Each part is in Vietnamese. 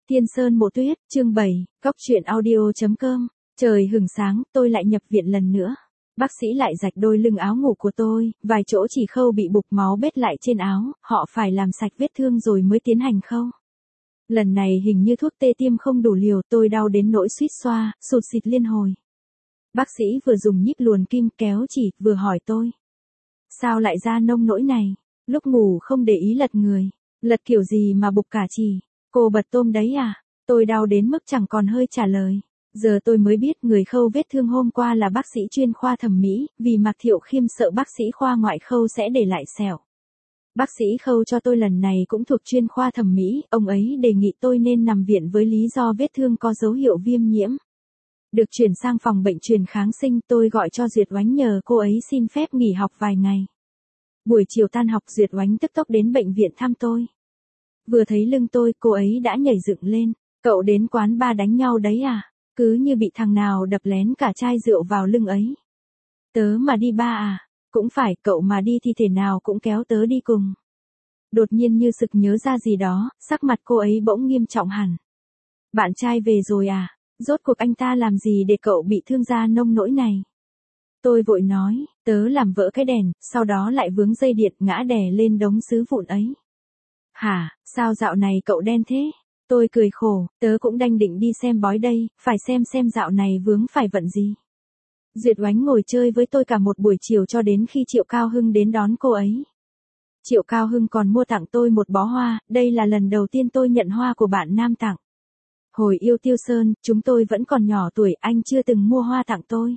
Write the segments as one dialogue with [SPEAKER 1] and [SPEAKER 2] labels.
[SPEAKER 1] Tiên Sơn Mộ Tuyết, chương 7, Góc truyện audio.com. Trời hừng sáng, tôi lại nhập viện lần nữa. Bác sĩ lại rạch đôi lưng áo ngủ của tôi, vài chỗ chỉ khâu bị bục máu bết lại trên áo, họ phải làm sạch vết thương rồi mới tiến hành khâu. Lần này hình như thuốc tê tiêm không đủ liều, tôi đau đến nỗi suýt xoa, sụt xịt liên hồi. Bác sĩ vừa dùng nhíp luồn kim kéo chỉ, vừa hỏi tôi. Sao lại ra nông nỗi này? Lúc ngủ không để ý lật người. Lật kiểu gì mà bục cả chỉ? Cô bật tôm đấy à? Tôi đau đến mức chẳng còn hơi trả lời. Giờ tôi mới biết người khâu vết thương hôm qua là bác sĩ chuyên khoa thẩm mỹ, vì Mạc Thiệu Khiêm sợ bác sĩ khoa ngoại khâu sẽ để lại sẹo. Bác sĩ khâu cho tôi lần này cũng thuộc chuyên khoa thẩm mỹ, ông ấy đề nghị tôi nên nằm viện với lý do vết thương có dấu hiệu viêm nhiễm. Được chuyển sang phòng bệnh truyền kháng sinh, tôi gọi cho Duyệt Oánh nhờ cô ấy xin phép nghỉ học vài ngày. Buổi chiều tan học Duyệt Oánh tức tốc đến bệnh viện thăm tôi. Vừa thấy lưng tôi, cô ấy đã nhảy dựng lên. Cậu đến quán bar đánh nhau đấy à? Cứ như bị thằng nào đập lén cả chai rượu vào lưng ấy. Tớ mà đi bar à? Cũng phải, cậu mà đi thì thể nào cũng kéo tớ đi cùng. Đột nhiên như sực nhớ ra gì đó, sắc mặt cô ấy bỗng nghiêm trọng hẳn. Bạn trai về rồi à? Rốt cuộc anh ta làm gì để cậu bị thương ra nông nỗi này? Tôi vội nói, tớ làm vỡ cái đèn, sau đó lại vướng dây điện ngã đè lên đống sứ vụn ấy. Hả, sao dạo này cậu đen thế? Tôi cười khổ, tớ cũng đanh định đi xem bói đây, phải xem dạo này vướng phải vận gì. Duyệt Oánh ngồi chơi với tôi cả một buổi chiều cho đến khi Triệu Cao Hưng đến đón cô ấy. Triệu Cao Hưng còn mua tặng tôi một bó hoa, đây là lần đầu tiên tôi nhận hoa của bạn nam tặng. Hồi yêu Tiêu Sơn, chúng tôi vẫn còn nhỏ tuổi, anh chưa từng mua hoa tặng tôi.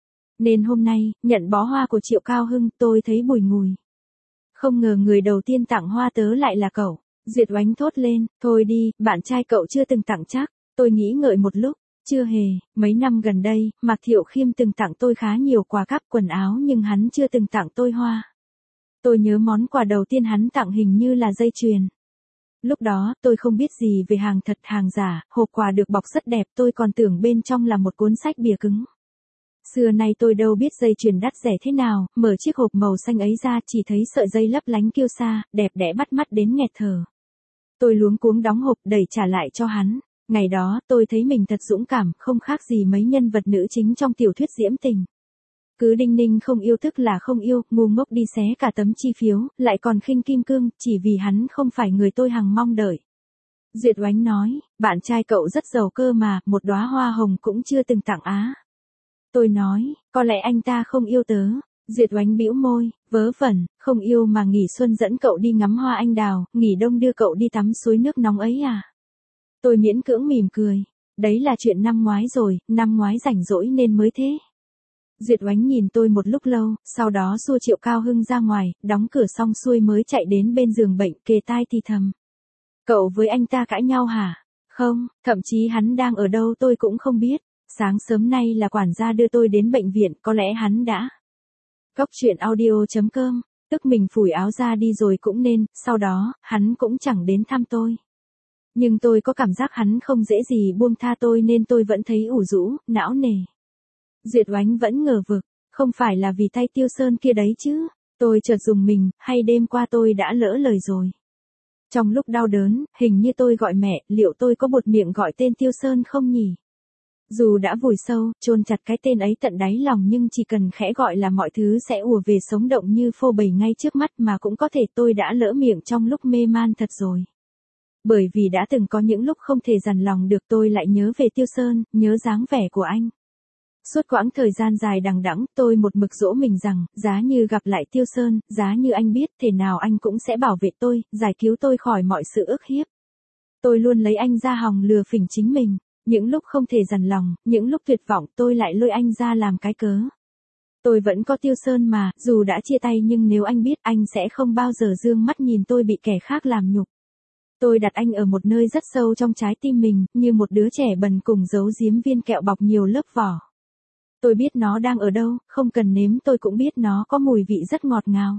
[SPEAKER 1] Nên hôm nay, nhận bó hoa của Triệu Cao Hưng, tôi thấy bùi ngùi. Không ngờ người đầu tiên tặng hoa tớ lại là cậu. Duyệt Oánh thốt lên, thôi đi, bạn trai cậu chưa từng tặng chắc. Tôi nghĩ ngợi một lúc, chưa hề, mấy năm gần đây, Mạc Thiệu Khiêm từng tặng tôi khá nhiều quà cáp quần áo nhưng hắn chưa từng tặng tôi hoa. Tôi nhớ món quà đầu tiên hắn tặng hình như là dây chuyền. Lúc đó, tôi không biết gì về hàng thật hàng giả, hộp quà được bọc rất đẹp, tôi còn tưởng bên trong là một cuốn sách bìa cứng. Xưa nay tôi đâu biết dây chuyền đắt rẻ thế nào, mở chiếc hộp màu xanh ấy ra chỉ thấy sợi dây lấp lánh kiêu sa, đẹp đẽ bắt mắt đến nghẹt thở. Tôi luống cuống đóng hộp đẩy trả lại cho hắn. Ngày đó, tôi thấy mình thật dũng cảm, không khác gì mấy nhân vật nữ chính trong tiểu thuyết diễm tình. Cứ đinh ninh không yêu tức là không yêu, ngu ngốc đi xé cả tấm chi phiếu, lại còn khinh kim cương, chỉ vì hắn không phải người tôi hằng mong đợi. Duyệt Oánh nói, bạn trai cậu rất giàu cơ mà, một đóa hoa hồng cũng chưa từng tặng á. Tôi nói, có lẽ anh ta không yêu tớ. Duyệt Oánh bĩu môi, vớ vẩn, không yêu mà nghỉ xuân dẫn cậu đi ngắm hoa anh đào, nghỉ đông đưa cậu đi tắm suối nước nóng ấy à? Tôi miễn cưỡng mỉm cười. Đấy là chuyện năm ngoái rồi, năm ngoái rảnh rỗi nên mới thế. Duyệt Oánh nhìn tôi một lúc lâu, sau đó xua Triệu Cao Hưng ra ngoài, đóng cửa xong xuôi mới chạy đến bên giường bệnh, kề tai thì thầm. Cậu với anh ta cãi nhau hả? Không, thậm chí hắn đang ở đâu tôi cũng không biết. Sáng sớm nay là quản gia đưa tôi đến bệnh viện, có lẽ hắn đã. Góc truyện audio.com, tức mình phủi áo ra đi rồi cũng nên, sau đó, hắn cũng chẳng đến thăm tôi. Nhưng tôi có cảm giác hắn không dễ gì buông tha tôi nên tôi vẫn thấy ủ rũ, não nề. Duyệt Oánh vẫn ngờ vực, không phải là vì tay Tiêu Sơn kia đấy chứ. Tôi chợt rùng mình, hay đêm qua tôi đã lỡ lời rồi. Trong lúc đau đớn, hình như tôi gọi mẹ, liệu tôi có buột miệng gọi tên Tiêu Sơn không nhỉ? Dù đã vùi sâu, chôn chặt cái tên ấy tận đáy lòng nhưng chỉ cần khẽ gọi là mọi thứ sẽ ùa về sống động như phô bày ngay trước mắt mà cũng có thể tôi đã lỡ miệng trong lúc mê man thật rồi. Bởi vì đã từng có những lúc không thể dằn lòng được tôi lại nhớ về Tiêu Sơn, nhớ dáng vẻ của anh. Suốt quãng thời gian dài đằng đẵng, tôi một mực dỗ mình rằng, giá như gặp lại Tiêu Sơn, giá như anh biết, thể nào anh cũng sẽ bảo vệ tôi, giải cứu tôi khỏi mọi sự ức hiếp. Tôi luôn lấy anh ra hòng lừa phỉnh chính mình. Những lúc không thể dằn lòng, những lúc tuyệt vọng tôi lại lôi anh ra làm cái cớ. Tôi vẫn có Tiêu Sơn mà, dù đã chia tay nhưng nếu anh biết anh sẽ không bao giờ dương mắt nhìn tôi bị kẻ khác làm nhục. Tôi đặt anh ở một nơi rất sâu trong trái tim mình, như một đứa trẻ bần cùng giấu giếm viên kẹo bọc nhiều lớp vỏ. Tôi biết nó đang ở đâu, không cần nếm tôi cũng biết nó có mùi vị rất ngọt ngào.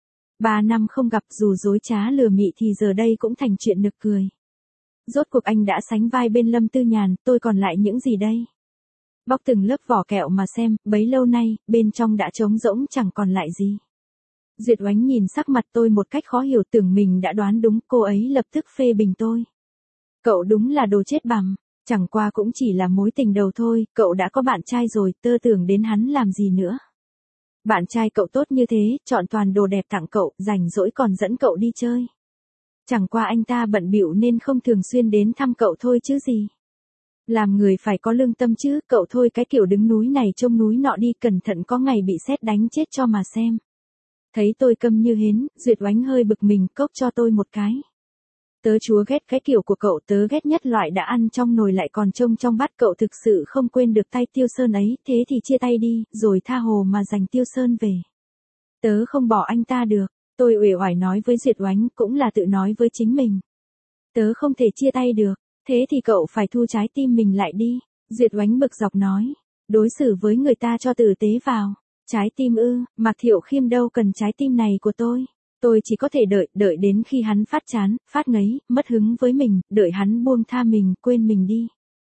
[SPEAKER 1] 3 năm không gặp dù dối trá lừa mị thì giờ đây cũng thành chuyện nực cười. Rốt cuộc anh đã sánh vai bên Lâm Tư Nhàn, tôi còn lại những gì đây? Bóc từng lớp vỏ kẹo mà xem, bấy lâu nay, bên trong đã trống rỗng chẳng còn lại gì. Duyệt Oánh nhìn sắc mặt tôi một cách khó hiểu tưởng mình đã đoán đúng, cô ấy lập tức phê bình tôi. Cậu đúng là đồ chết bằm, chẳng qua cũng chỉ là mối tình đầu thôi, cậu đã có bạn trai rồi, tớ tưởng đến hắn làm gì nữa. Bạn trai cậu tốt như thế, chọn toàn đồ đẹp tặng cậu, rảnh rỗi còn dẫn cậu đi chơi. Chẳng qua anh ta bận bịu nên không thường xuyên đến thăm cậu thôi chứ gì. Làm người phải có lương tâm chứ, cậu thôi cái kiểu đứng núi này trông núi nọ đi, cẩn thận có ngày bị sét đánh chết cho mà xem. Thấy tôi câm như hến, Duyệt Oánh hơi bực mình, cốc cho tôi một cái. Tớ chúa ghét cái kiểu của cậu, tớ ghét nhất loại đã ăn trong nồi lại còn trông trong bát, cậu thực sự không quên được tay Tiêu Sơn ấy, thế thì chia tay đi, rồi tha hồ mà giành Tiêu Sơn về. Tớ không bỏ anh ta được, tôi uể oải nói với Duyệt Oánh, cũng là tự nói với chính mình. Tớ không thể chia tay được, thế thì cậu phải thu trái tim mình lại đi. Duyệt Oánh bực dọc nói, đối xử với người ta cho tử tế vào. Trái tim ư, Mạc Thiệu Khiêm đâu cần trái tim này của tôi chỉ có thể đợi đến khi hắn phát chán, phát ngấy, mất hứng với mình, đợi hắn buông tha mình, quên mình đi.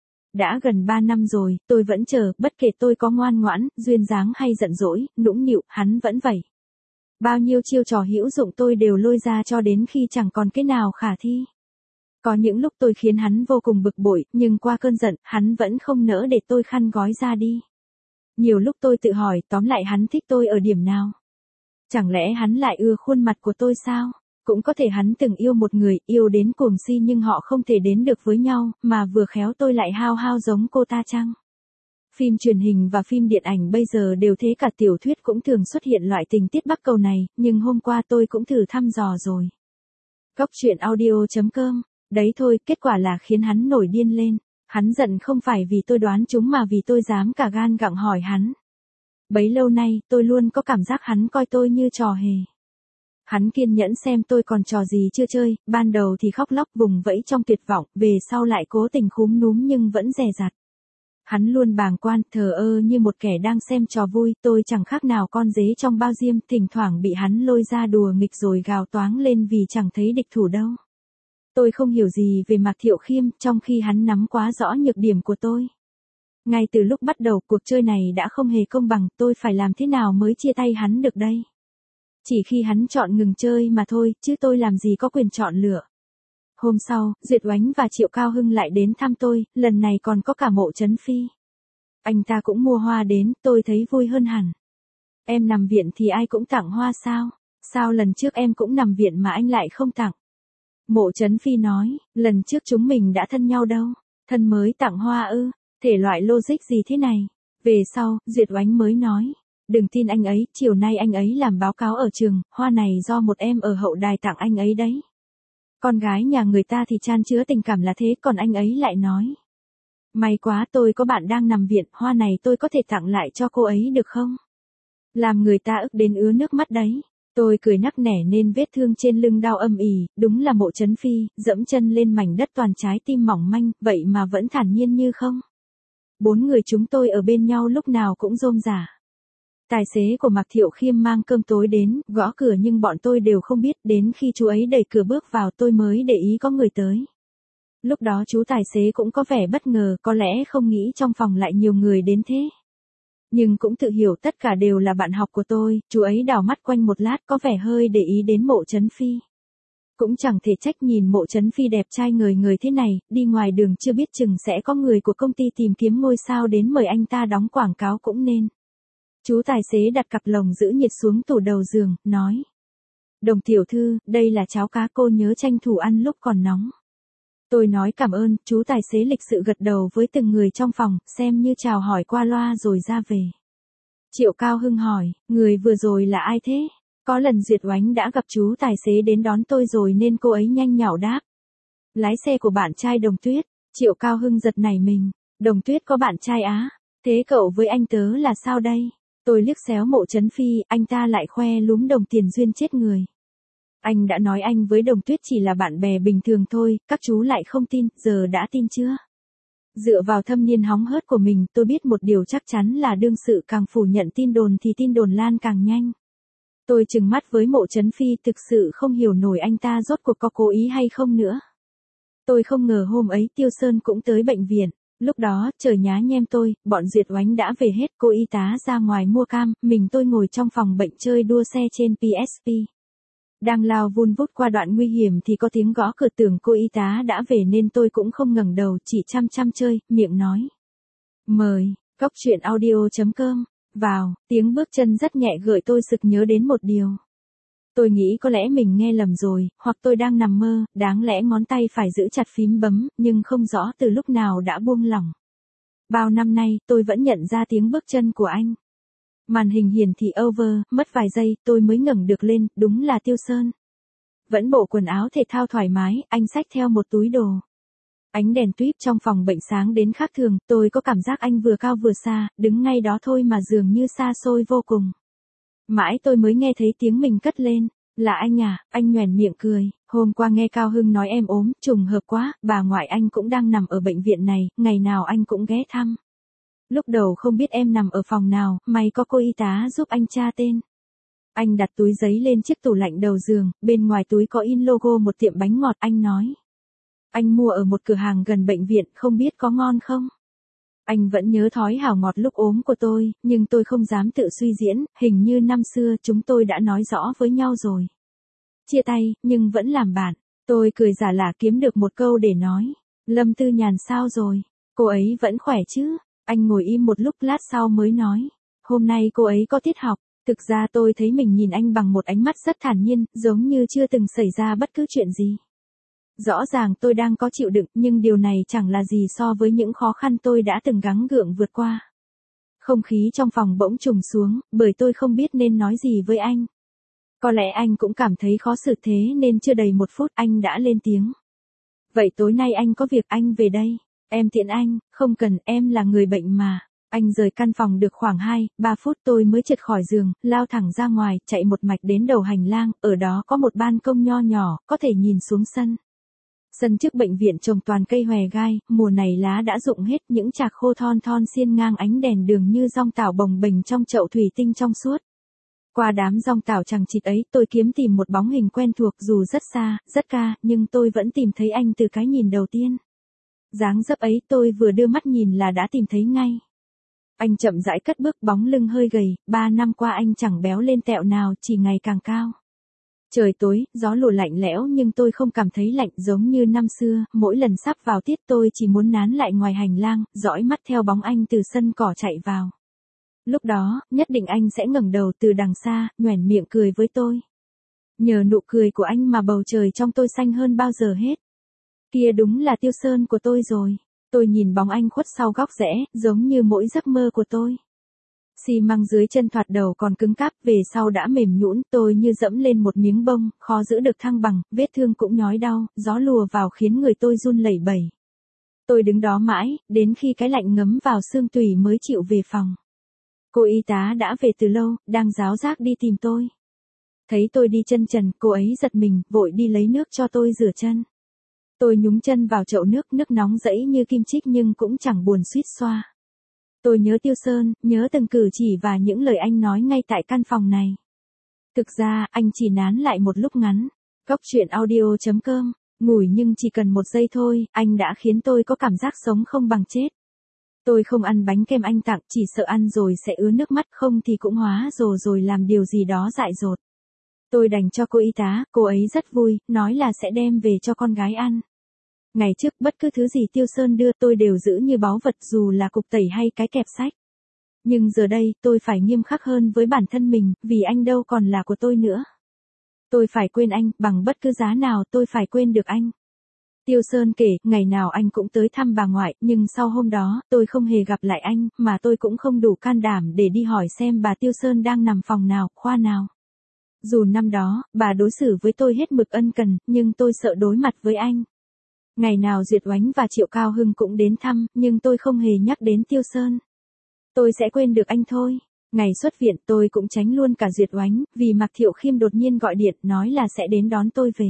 [SPEAKER 1] Đã gần 3 năm rồi, tôi vẫn chờ, bất kể tôi có ngoan ngoãn, duyên dáng hay giận dỗi, nũng nịu, hắn vẫn vậy. Bao nhiêu chiêu trò hữu dụng tôi đều lôi ra cho đến khi chẳng còn cái nào khả thi. Có những lúc tôi khiến hắn vô cùng bực bội, nhưng qua cơn giận, hắn vẫn không nỡ để tôi khăn gói ra đi. Nhiều lúc tôi tự hỏi, tóm lại hắn thích tôi ở điểm nào? Chẳng lẽ hắn lại ưa khuôn mặt của tôi sao? Cũng có thể hắn từng yêu một người, yêu đến cuồng si nhưng họ không thể đến được với nhau, mà vừa khéo tôi lại hao hao giống cô ta chăng? Phim truyền hình và phim điện ảnh bây giờ đều thế, cả tiểu thuyết cũng thường xuất hiện loại tình tiết bắc cầu này, nhưng hôm qua tôi cũng thử thăm dò rồi. Góc truyện audio.com, đấy thôi, kết quả là khiến hắn nổi điên lên. Hắn giận không phải vì tôi đoán chúng mà vì tôi dám cả gan gặng hỏi hắn. Bấy lâu nay, tôi luôn có cảm giác hắn coi tôi như trò hề. Hắn kiên nhẫn xem tôi còn trò gì chưa chơi, ban đầu thì khóc lóc vùng vẫy trong tuyệt vọng, về sau lại cố tình khúm núm nhưng vẫn dè dặt. Hắn luôn bàng quan, thờ ơ như một kẻ đang xem trò vui, tôi chẳng khác nào con dế trong bao diêm, thỉnh thoảng bị hắn lôi ra đùa nghịch rồi gào toáng lên vì chẳng thấy địch thủ đâu. Tôi không hiểu gì về Mạc Thiệu Khiêm, trong khi hắn nắm quá rõ nhược điểm của tôi. Ngay từ lúc bắt đầu, cuộc chơi này đã không hề công bằng, tôi phải làm thế nào mới chia tay hắn được đây? Chỉ khi hắn chọn ngừng chơi mà thôi, chứ tôi làm gì có quyền chọn lựa. Hôm sau, Duyệt Oánh và Triệu Cao Hưng lại đến thăm tôi, lần này còn có cả Mộ Chấn Phi. Anh ta cũng mua hoa đến, tôi thấy vui hơn hẳn. Em nằm viện thì ai cũng tặng hoa sao? Sao lần trước em cũng nằm viện mà anh lại không tặng? Mộ Chấn Phi nói, lần trước chúng mình đã thân nhau đâu, thân mới tặng hoa ư, thể loại logic gì thế này. Về sau, Duyệt Oánh mới nói, đừng tin anh ấy, chiều nay anh ấy làm báo cáo ở trường, hoa này do một em ở hậu đài tặng anh ấy đấy. Con gái nhà người ta thì chan chứa tình cảm là thế, còn anh ấy lại nói. May quá tôi có bạn đang nằm viện, hoa này tôi có thể tặng lại cho cô ấy được không? Làm người ta ức đến ứa nước mắt đấy. Tôi cười nắc nẻ nên vết thương trên lưng đau âm ỉ, đúng là Mộ Chấn Phi, dẫm chân lên mảnh đất toàn trái tim mỏng manh, vậy mà vẫn thản nhiên như không. 4 người chúng tôi ở bên nhau lúc nào cũng rôm rả. Tài xế của Mạc Thiệu Khiêm mang cơm tối đến, gõ cửa nhưng bọn tôi đều không biết, đến khi chú ấy đẩy cửa bước vào tôi mới để ý có người tới. Lúc đó chú tài xế cũng có vẻ bất ngờ, có lẽ không nghĩ trong phòng lại nhiều người đến thế. Nhưng cũng tự hiểu tất cả đều là bạn học của tôi, chú ấy đảo mắt quanh một lát có vẻ hơi để ý đến Mộ Chấn Phi. Cũng chẳng thể trách, nhìn Mộ Chấn Phi đẹp trai ngời ngời thế này, đi ngoài đường chưa biết chừng sẽ có người của công ty tìm kiếm ngôi sao đến mời anh ta đóng quảng cáo cũng nên. Chú tài xế đặt cặp lồng giữ nhiệt xuống tủ đầu giường, nói. Đồng tiểu thư, đây là cháo cá, cô nhớ tranh thủ ăn lúc còn nóng. Tôi nói cảm ơn, chú tài xế lịch sự gật đầu với từng người trong phòng, xem như chào hỏi qua loa rồi ra về. Triệu Cao Hưng hỏi, người vừa rồi là ai thế? Có lần Duyệt Oánh đã gặp chú tài xế đến đón tôi rồi nên cô ấy nhanh nhảu đáp. Lái xe của bạn trai Đồng Tuyết. Triệu Cao Hưng giật nảy mình. Đồng Tuyết có bạn trai á? Thế cậu với anh tớ là sao đây? Tôi liếc xéo Mộ Chấn Phi, anh ta lại khoe lúm đồng tiền duyên chết người. Anh đã nói anh với Đồng Tuyết chỉ là bạn bè bình thường thôi, các chú lại không tin, giờ đã tin chưa? Dựa vào thâm niên hóng hớt của mình, tôi biết một điều chắc chắn là đương sự càng phủ nhận tin đồn thì tin đồn lan càng nhanh. Tôi trừng mắt với Mộ Chấn Phi, thực sự không hiểu nổi anh ta rốt cuộc có cố ý hay không nữa. Tôi không ngờ hôm ấy Tiêu Sơn cũng tới bệnh viện. Lúc đó, trời nhá nhem tôi, bọn Duyệt Oánh đã về hết, cô y tá ra ngoài mua cam, mình tôi ngồi trong phòng bệnh chơi đua xe trên PSP. Đang lao vun vút qua đoạn nguy hiểm thì có tiếng gõ cửa, tưởng cô y tá đã về nên tôi cũng không ngẩng đầu, chỉ chăm chăm chơi, miệng nói. Mời, Cóc Truyện Audio.com. Vào, tiếng bước chân rất nhẹ gợi tôi sực nhớ đến một điều. Tôi nghĩ có lẽ mình nghe lầm rồi, hoặc tôi đang nằm mơ, đáng lẽ ngón tay phải giữ chặt phím bấm, nhưng không rõ từ lúc nào đã buông lỏng. Bao năm nay, tôi vẫn nhận ra tiếng bước chân của anh. Màn hình hiển thị over, mất vài giây, tôi mới ngẩng được lên, đúng là Tiêu Sơn. Vẫn bộ quần áo thể thao thoải mái, anh xách theo một túi đồ. Ánh đèn tuýp trong phòng bệnh sáng đến khác thường, tôi có cảm giác anh vừa cao vừa xa, đứng ngay đó thôi mà dường như xa xôi vô cùng. Mãi tôi mới nghe thấy tiếng mình cất lên, là anh à, anh nhoẻn miệng cười, hôm qua nghe Cao Hưng nói em ốm, trùng hợp quá, bà ngoại anh cũng đang nằm ở bệnh viện này, ngày nào anh cũng ghé thăm. Lúc đầu không biết em nằm ở phòng nào, may có cô y tá giúp anh tra tên. Anh đặt túi giấy lên chiếc tủ lạnh đầu giường, bên ngoài túi có in logo một tiệm bánh ngọt, anh nói. Anh mua ở một cửa hàng gần bệnh viện, không biết có ngon không? Anh vẫn nhớ thói hảo ngọt lúc ốm của tôi, nhưng tôi không dám tự suy diễn, hình như năm xưa chúng tôi đã nói rõ với nhau rồi. Chia tay, nhưng vẫn làm bạn. Tôi cười giả lả kiếm được một câu để nói. Lâm Tư Nhàn sao rồi? Cô ấy vẫn khỏe chứ? Anh ngồi im một lúc, lát sau mới nói. Hôm nay cô ấy có tiết học. Thực ra tôi thấy mình nhìn anh bằng một ánh mắt rất thản nhiên, giống như chưa từng xảy ra bất cứ chuyện gì. Rõ ràng tôi đang có chịu đựng, nhưng điều này chẳng là gì so với những khó khăn tôi đã từng gắng gượng vượt qua. Không khí trong phòng bỗng trùng xuống, bởi tôi không biết nên nói gì với anh. Có lẽ anh cũng cảm thấy khó xử thế nên chưa đầy một phút anh đã lên tiếng. Vậy tối nay anh có việc, anh về đây. Em tiện anh, không cần, em là người bệnh mà. Anh rời căn phòng được khoảng 2-3 phút tôi mới trượt khỏi giường, lao thẳng ra ngoài, chạy một mạch đến đầu hành lang, ở đó có một ban công nho nhỏ, có thể nhìn xuống sân. Sân trước bệnh viện trồng toàn cây hòe gai, mùa này lá đã rụng hết, những chạc khô thon thon xiên ngang ánh đèn đường như dong tảo bồng bềnh trong chậu thủy tinh trong suốt. Qua đám dong tảo chằng chịt ấy, tôi kiếm tìm một bóng hình quen thuộc, dù rất xa, rất ca, nhưng tôi vẫn tìm thấy anh từ cái nhìn đầu tiên. Dáng dấp ấy tôi vừa đưa mắt nhìn là đã tìm thấy ngay. Anh chậm rãi cất bước, bóng lưng hơi gầy, 3 năm qua anh chẳng béo lên tẹo nào, chỉ ngày càng cao. Trời tối, gió lùa lạnh lẽo nhưng tôi không cảm thấy lạnh giống như năm xưa, mỗi lần sắp vào tiết tôi chỉ muốn nán lại ngoài hành lang, dõi mắt theo bóng anh từ sân cỏ chạy vào. Lúc đó, nhất định anh sẽ ngẩng đầu từ đằng xa, nhoẻn miệng cười với tôi. Nhờ nụ cười của anh mà bầu trời trong tôi xanh hơn bao giờ hết. Kia đúng là Tiêu Sơn của tôi rồi. Tôi nhìn bóng anh khuất sau góc rẽ, giống như mỗi giấc mơ của tôi. Xi măng dưới chân thoạt đầu còn cứng cáp, về sau đã mềm nhũn, tôi như dẫm lên một miếng bông, khó giữ được thăng bằng, vết thương cũng nhói đau, gió lùa vào khiến người tôi run lẩy bẩy. Tôi đứng đó mãi, đến khi cái lạnh ngấm vào xương tủy mới chịu về phòng. Cô y tá đã về từ lâu, đang ráo rác đi tìm tôi. Thấy tôi đi chân trần, cô ấy giật mình, vội đi lấy nước cho tôi rửa chân. Tôi nhúng chân vào chậu nước, nước nóng rẫy như kim chích nhưng cũng chẳng buồn suýt xoa. Tôi nhớ Tiêu Sơn, nhớ từng cử chỉ và những lời anh nói ngay tại căn phòng này. Thực ra, anh chỉ nán lại một lúc ngắn. Cóc Truyện Audio.com, ngủi nhưng chỉ cần 1 giây thôi, anh đã khiến tôi có cảm giác sống không bằng chết. Tôi không ăn bánh kem anh tặng, chỉ sợ ăn rồi sẽ ứa nước mắt, không thì cũng hóa rồ rồi làm điều gì đó dại dột. Tôi đành cho cô y tá, cô ấy rất vui, nói là sẽ đem về cho con gái ăn. Ngày trước bất cứ thứ gì Tiêu Sơn đưa tôi đều giữ như báu vật, dù là cục tẩy hay cái kẹp sách. Nhưng giờ đây tôi phải nghiêm khắc hơn với bản thân mình, vì anh đâu còn là của tôi nữa. Tôi phải quên anh, bằng bất cứ giá nào tôi phải quên được anh. Tiêu Sơn kể, ngày nào anh cũng tới thăm bà ngoại, nhưng sau hôm đó, tôi không hề gặp lại anh, mà tôi cũng không đủ can đảm để đi hỏi xem bà Tiêu Sơn đang nằm phòng nào, khoa nào. Dù năm đó, bà đối xử với tôi hết mực ân cần, nhưng tôi sợ đối mặt với anh. Ngày nào Duyệt Oánh và Triệu Cao Hưng cũng đến thăm, nhưng tôi không hề nhắc đến Tiêu Sơn. Tôi sẽ quên được anh thôi. Ngày xuất viện tôi cũng tránh luôn cả Duyệt Oánh, vì Mạc Thiệu Khiêm đột nhiên gọi điện nói là sẽ đến đón tôi về.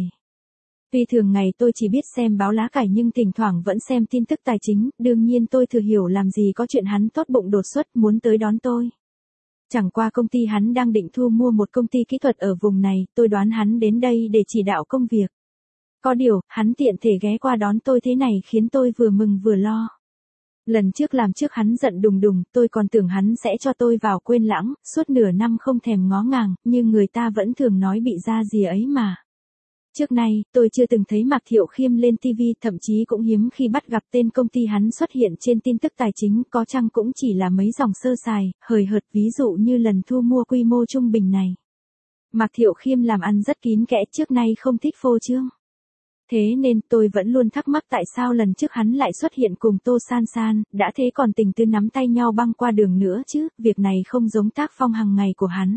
[SPEAKER 1] Tuy thường ngày tôi chỉ biết xem báo lá cải nhưng thỉnh thoảng vẫn xem tin tức tài chính, đương nhiên tôi thừa hiểu làm gì có chuyện hắn tốt bụng đột xuất muốn tới đón tôi. Chẳng qua công ty hắn đang định thu mua một công ty kỹ thuật ở vùng này, tôi đoán hắn đến đây để chỉ đạo công việc. Có điều, hắn tiện thể ghé qua đón tôi thế này khiến tôi vừa mừng vừa lo. Lần trước làm trước hắn giận đùng đùng, tôi còn tưởng hắn sẽ cho tôi vào quên lãng, suốt nửa năm không thèm ngó ngàng, nhưng người ta vẫn thường nói bị ra gì ấy mà. Trước nay, tôi chưa từng thấy Mạc Thiệu Khiêm lên TV, thậm chí cũng hiếm khi bắt gặp tên công ty hắn xuất hiện trên tin tức tài chính, có chăng cũng chỉ là mấy dòng sơ sài, hời hợt, ví dụ như lần thu mua quy mô trung bình này. Mạc Thiệu Khiêm làm ăn rất kín kẽ, trước nay không thích phô trương. Thế nên tôi vẫn luôn thắc mắc tại sao lần trước hắn lại xuất hiện cùng Tô San San, đã thế còn tình tứ nắm tay nhau băng qua đường nữa chứ, việc này không giống tác phong hàng ngày của hắn.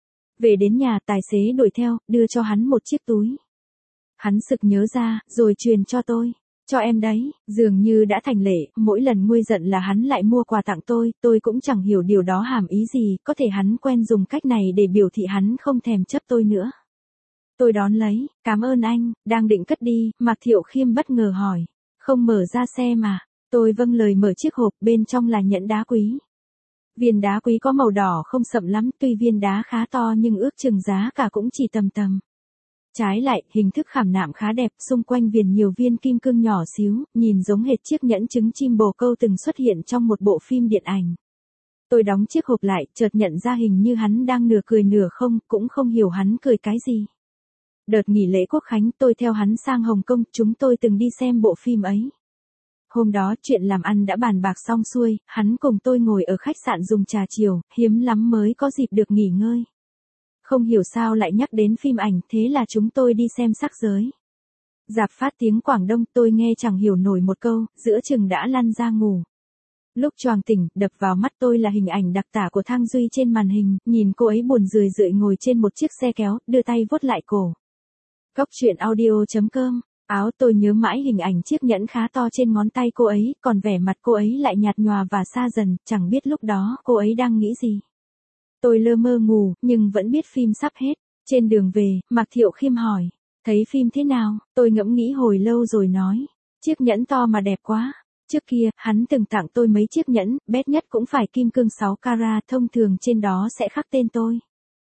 [SPEAKER 1] Về đến nhà, tài xế đuổi theo, đưa cho hắn một chiếc túi. Hắn sực nhớ ra, rồi truyền cho tôi. Cho em đấy, dường như đã thành lệ, mỗi lần nguôi giận là hắn lại mua quà tặng tôi cũng chẳng hiểu điều đó hàm ý gì, có thể hắn quen dùng cách này để biểu thị hắn không thèm chấp tôi nữa. Tôi đón lấy, cảm ơn anh, đang định cất đi, Mạc Thiệu Khiêm bất ngờ hỏi. Không mở ra xe mà, tôi vâng lời mở chiếc hộp, bên trong là nhẫn đá quý. Viên đá quý có màu đỏ không sậm lắm, tuy viên đá khá to nhưng ước chừng giá cả cũng chỉ tầm tầm. Trái lại, hình thức khảm nạm khá đẹp, xung quanh viền nhiều viên kim cương nhỏ xíu, nhìn giống hệt chiếc nhẫn trứng chim bồ câu từng xuất hiện trong một bộ phim điện ảnh. Tôi đóng chiếc hộp lại, chợt nhận ra hình như hắn đang nửa cười nửa không, cũng không hiểu hắn cười cái gì. Đợt nghỉ lễ Quốc Khánh, tôi theo hắn sang Hồng Kông, chúng tôi từng đi xem bộ phim ấy. Hôm đó chuyện làm ăn đã bàn bạc xong xuôi, hắn cùng tôi ngồi ở khách sạn dùng trà chiều, hiếm lắm mới có dịp được nghỉ ngơi. Không hiểu sao lại nhắc đến phim ảnh, thế là chúng tôi đi xem Sắc Giới. Rạp phát tiếng Quảng Đông, tôi nghe chẳng hiểu nổi một câu, giữa chừng đã lăn ra ngủ. Lúc choàng tỉnh, đập vào mắt tôi là hình ảnh đặc tả của Thang Duy trên màn hình, nhìn cô ấy buồn rười rượi ngồi trên một chiếc xe kéo, đưa tay vuốt lại cổ. Góc truyện audio.com, áo tôi nhớ mãi hình ảnh chiếc nhẫn khá to trên ngón tay cô ấy, còn vẻ mặt cô ấy lại nhạt nhòa và xa dần, chẳng biết lúc đó cô ấy đang nghĩ gì. Tôi lơ mơ ngủ, nhưng vẫn biết phim sắp hết. Trên đường về, Mạc Thiệu Khiêm hỏi, thấy phim thế nào? Tôi ngẫm nghĩ hồi lâu rồi nói, chiếc nhẫn to mà đẹp quá. Trước kia, hắn từng tặng tôi mấy chiếc nhẫn, bét nhất cũng phải kim cương 6 carat, thông thường trên đó sẽ khắc tên tôi.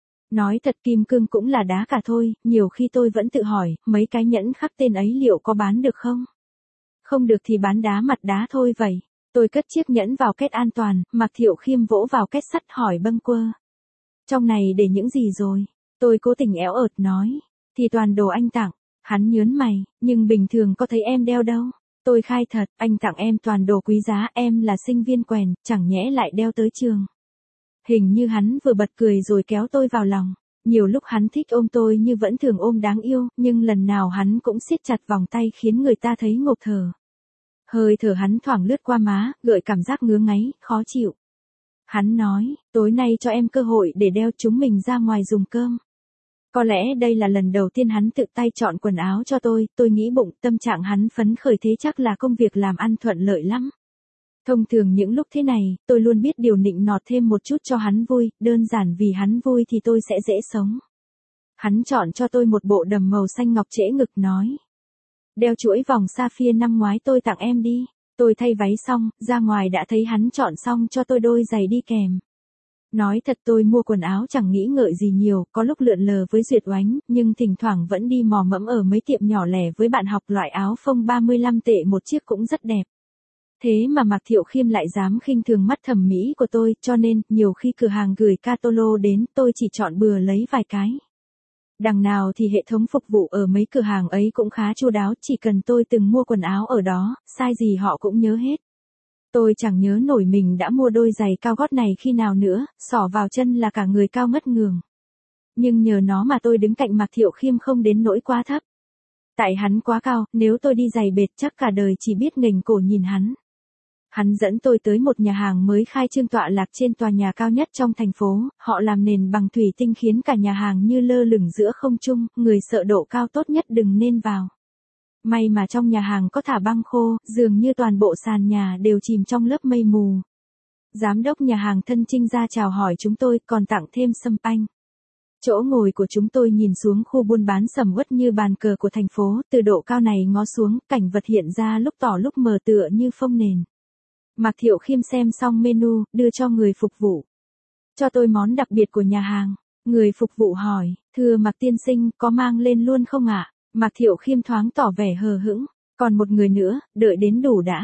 [SPEAKER 1] Nói thật, kim cương cũng là đá cả thôi, nhiều khi tôi vẫn tự hỏi, mấy cái nhẫn khắc tên ấy liệu có bán được không? Không được thì bán đá mặt đá thôi vậy. Tôi cất chiếc nhẫn vào két an toàn, Mạc Thiệu Khiêm vỗ vào két sắt hỏi bâng quơ. Trong này để những gì rồi? Tôi cố tình éo ợt nói. Thì toàn đồ anh tặng. Hắn nhớn mày, nhưng bình thường có thấy em đeo đâu. Tôi khai thật, anh tặng em toàn đồ quý giá, em là sinh viên quèn, chẳng nhẽ lại đeo tới trường. Hình như hắn vừa bật cười rồi kéo tôi vào lòng. Nhiều lúc hắn thích ôm tôi như vẫn thường ôm đáng yêu, nhưng lần nào hắn cũng siết chặt vòng tay khiến người ta thấy ngộp thở. Hơi thở hắn thoảng lướt qua má, gợi cảm giác ngứa ngáy, khó chịu. Hắn nói, tối nay cho em cơ hội để đeo chúng mình ra ngoài dùng cơm. Có lẽ đây là lần đầu tiên hắn tự tay chọn quần áo cho tôi nghĩ bụng tâm trạng hắn phấn khởi thế chắc là công việc làm ăn thuận lợi lắm. Thông thường những lúc thế này, tôi luôn biết điều nịnh nọt thêm một chút cho hắn vui, đơn giản vì hắn vui thì tôi sẽ dễ sống. Hắn chọn cho tôi một bộ đầm màu xanh ngọc trễ ngực nói. Đeo chuỗi vòng sapphire năm ngoái tôi tặng em đi. Tôi thay váy xong, ra ngoài đã thấy hắn chọn xong cho tôi đôi giày đi kèm. Nói thật tôi mua quần áo chẳng nghĩ ngợi gì nhiều, có lúc lượn lờ với Duyệt Oánh, nhưng thỉnh thoảng vẫn đi mò mẫm ở mấy tiệm nhỏ lẻ với bạn học, loại áo phông 35 tệ một chiếc cũng rất đẹp. Thế mà Mạc Thiệu Khiêm lại dám khinh thường mắt thẩm mỹ của tôi, cho nên, nhiều khi cửa hàng gửi catalog đến, tôi chỉ chọn bừa lấy vài cái. Đằng nào thì hệ thống phục vụ ở mấy cửa hàng ấy cũng khá chu đáo, chỉ cần tôi từng mua quần áo ở đó, size gì họ cũng nhớ hết. Tôi chẳng nhớ nổi mình đã mua đôi giày cao gót này khi nào nữa, xỏ vào chân là cả người cao ngất ngường. Nhưng nhờ nó mà tôi đứng cạnh Mạc Thiệu Khiêm không đến nỗi quá thấp. Tại hắn quá cao, nếu tôi đi giày bệt chắc cả đời chỉ biết nghềnh cổ nhìn hắn. Hắn dẫn tôi tới một nhà hàng mới khai trương tọa lạc trên tòa nhà cao nhất trong thành phố, họ làm nền bằng thủy tinh khiến cả nhà hàng như lơ lửng giữa không trung, người sợ độ cao tốt nhất đừng nên vào. May mà trong nhà hàng có thả băng khô, dường như toàn bộ sàn nhà đều chìm trong lớp mây mù. Giám đốc nhà hàng thân trinh ra chào hỏi chúng tôi, còn tặng thêm sâm panh. Chỗ ngồi của chúng tôi nhìn xuống khu buôn bán sầm uất như bàn cờ của thành phố, từ độ cao này ngó xuống, cảnh vật hiện ra lúc tỏ lúc mờ tựa như phông nền. Mạc Thiệu Khiêm xem xong menu, đưa cho người phục vụ. Cho tôi món đặc biệt của nhà hàng. Người phục vụ hỏi, thưa Mạc tiên sinh, có mang lên luôn không ạ? Mạc Thiệu Khiêm thoáng tỏ vẻ hờ hững. Còn một người nữa, đợi đến đủ đã.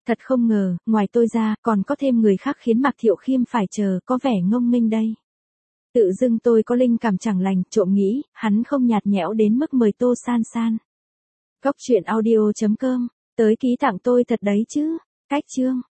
[SPEAKER 1] Thật không ngờ, ngoài tôi ra, còn có thêm người khác khiến Mạc Thiệu Khiêm phải chờ, có vẻ ngông nghênh đây. Tự dưng tôi có linh cảm chẳng lành, trộm nghĩ, hắn không nhạt nhẽo đến mức mời Tô San San. Góc truyện audio.com, tới ký tặng tôi thật đấy chứ. Cách chương.